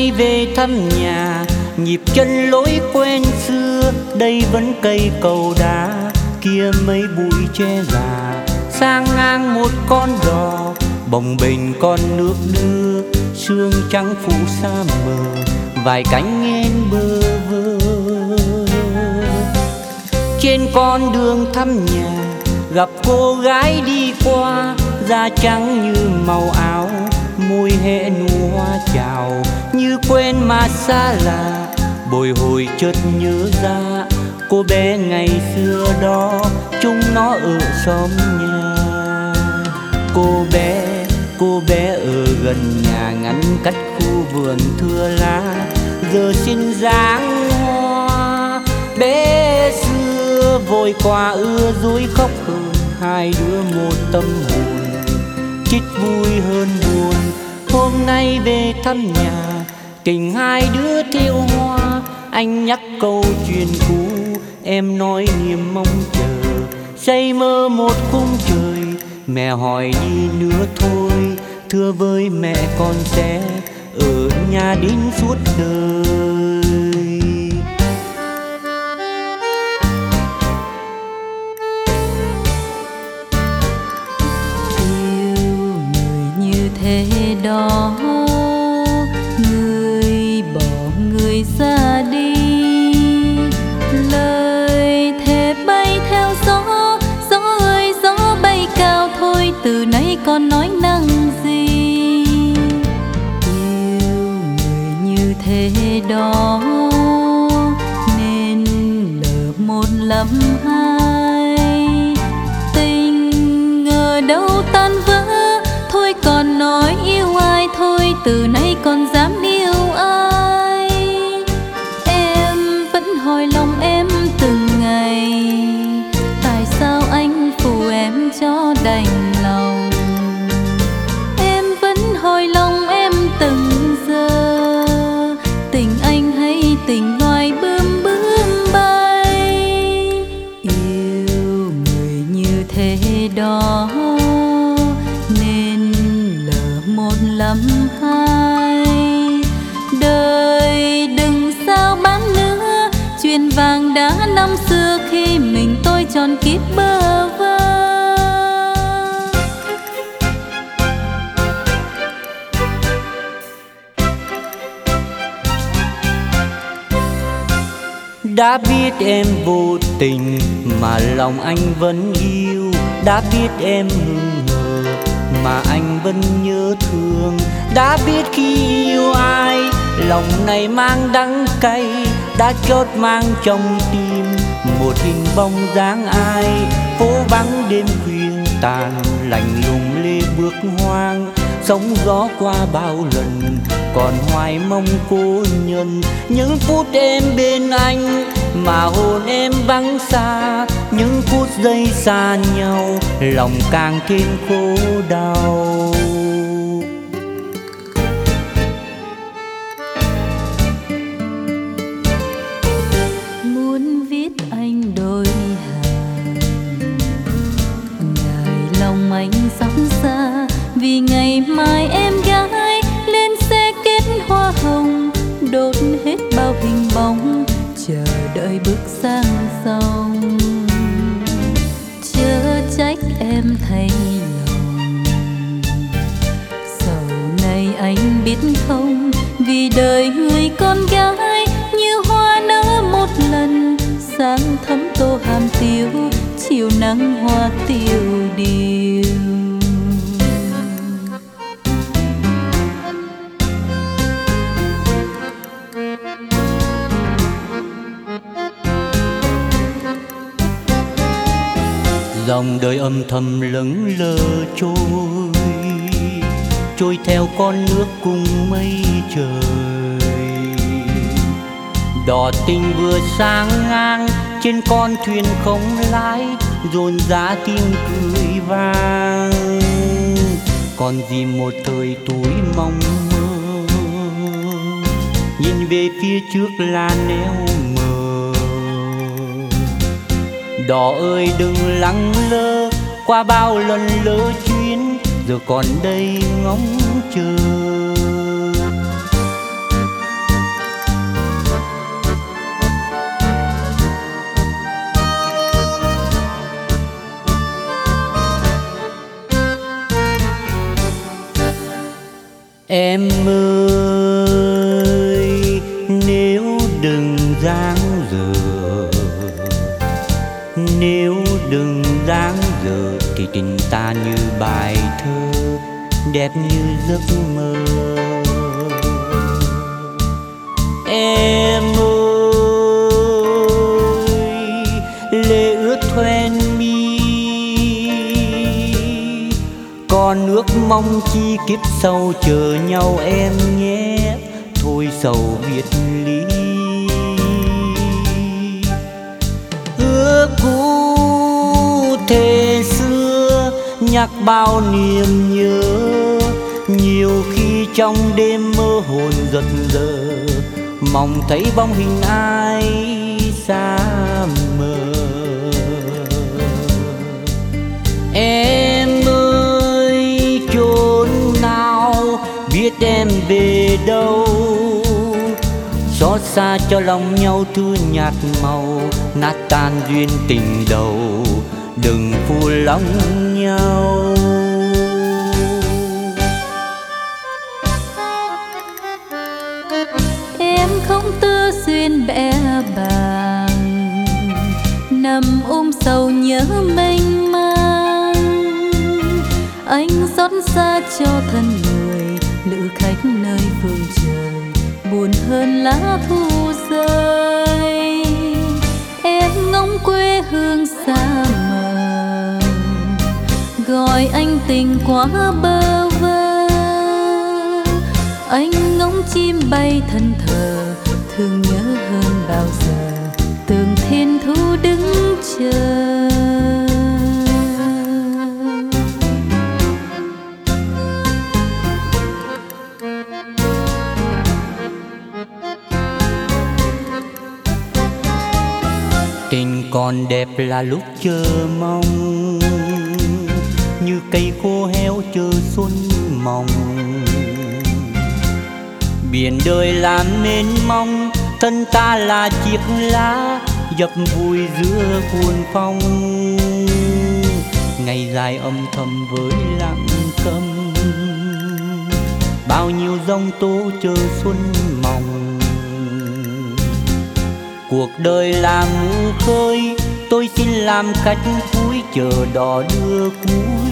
nay về thăm nhà, nhịp chân lối quen xưa, đây vẫn cây cầu đá, kia mấy bụi tre già, sang ngang một con đò, bồng bềnh con nước đưa, sương trắng phủ sa mờ, vài cánh én bơ vơ. Trên con đường thăm nhà, gặp cô gái đi qua, da trắng như màu áo, môi hé nụ hoa chào, như quen mà xa lạ, bồi hồi chợt nhớ ra cô bé ngày xưa đó, chúng nó ở xóm nhà. Cô bé ở gần nhà, ngăn cách khu vườn thưa lá, giờ xin dáng hoa. Bé xưa vội qua ưa dối khóc hơn, hai đứa một tâm hồn, chích vui hơn buồn. Hôm nay về thăm nhà, tình hai đứa thiêu hoa, anh nhắc câu chuyện cũ, em nói niềm mong chờ, say mơ một khung trời. Mẹ hỏi đi nữa thôi, thưa với mẹ con sẽ ở nhà đến suốt đời. Yêu người như thế đó, người bỏ người ra đi, lời thề bay theo gió, gió ơi gió bay cao thôi, từ nay con nói năng gì. Yêu người như thế đó nên lỡ một lầm hai, tình ngờ đâu tan vỡ, thôi còn nói yêu ai thôi, từ nay con dám yêu ai. Em vẫn hỏi lòng em từng ngày, tại sao anh phụ em cho đành lòng. Em vẫn hỏi lòng em từng giờ, tình anh hay tình loài bướm bướm bay. Yêu người như thế đó nên lỡ một lầm hai, đời đừng sao bán nữa chuyện vàng đá năm xưa, khi mình tôi tròn kiếp bơ vơ. Đã biết em vô tình mà lòng anh vẫn yêu, đã biết em hững hờ mà anh vẫn nhớ thương, đã biết khi yêu ai lòng này mang đắng cay, đã chót mang trong tim một hình bóng dáng ai. Phố vắng đêm khuya tàn, lạnh lùng lê bước hoang, sóng gió qua bao lần còn hoài mong cô nhân. Những phút em bên anh mà hồn em vắng xa, những phút giây xa nhau lòng càng thêm khổ đau. Muốn viết anh đôi hàng, ngài lòng anh sóng xa, vì ngày mai em gái lên xe kết hoa hồng, đốt hết bao hình bóng chờ đợi bước sang sông. Chớ trách em thay lòng, sau này anh biết không, vì đời người con gái như hoa nở một lần, sáng thấm tô hàm tiêu, chiều nắng hoa tiêu điều. Dòng đời âm thầm lững lờ trôi theo con nước cùng mây trời. Đò tình vừa sang ngang trên con thuyền không lái, dồn dã tiếng cười vang. Còn gì một thời tuổi mong mơ, nhìn về phía trước là nẻo mờ. Đò ơi đừng lắng lơ, qua bao lần lỡ chuyến, giờ còn đây ngóng chờ. Em ơi, nếu đừng dáng dở, nếu đừng dáng dở thì tình ta như bài thơ đẹp như giấc mơ. Em ơi, lệ ướt hoen mi, còn ước mong chi kiếp sau chờ nhau em nhé, thôi sầu biệt ly. Ước cũ thề xưa nhắc bao niềm nhớ, nhiều khi trong đêm mơ hồn giật giờ, mong thấy bóng hình ai xa mờ. Em ơi, chốn nào biết em về đâu, xót xa cho lòng nhau thư nhạt màu, nát tan duyên tình đầu, đừng phụ lòng nhau. Em không tơ duyên bẽ bàng, nằm ôm sầu nhớ mênh mang. Anh xót xa cho thân người, lữ khách nơi phương trời, buồn hơn lá thu rơi. Em ngóng quê hương xa mờ, gọi anh tình quá bơ vơ. Anh ngóng chim bay thân thờ, thương nhớ hơn bao giờ, tường thiên thu đứng chờ. Tình còn đẹp là lúc chờ mong, như cây khô héo chờ xuân mong. Biển đời làm nên mong, thân ta là chiếc lá dập vùi giữa cuồng phong. Ngày dài âm thầm với lặng câm, bao nhiêu giông tố chờ xuân mong. Cuộc đời là ngũ khơi, tôi xin làm khách cuối chờ đò đưa cuối.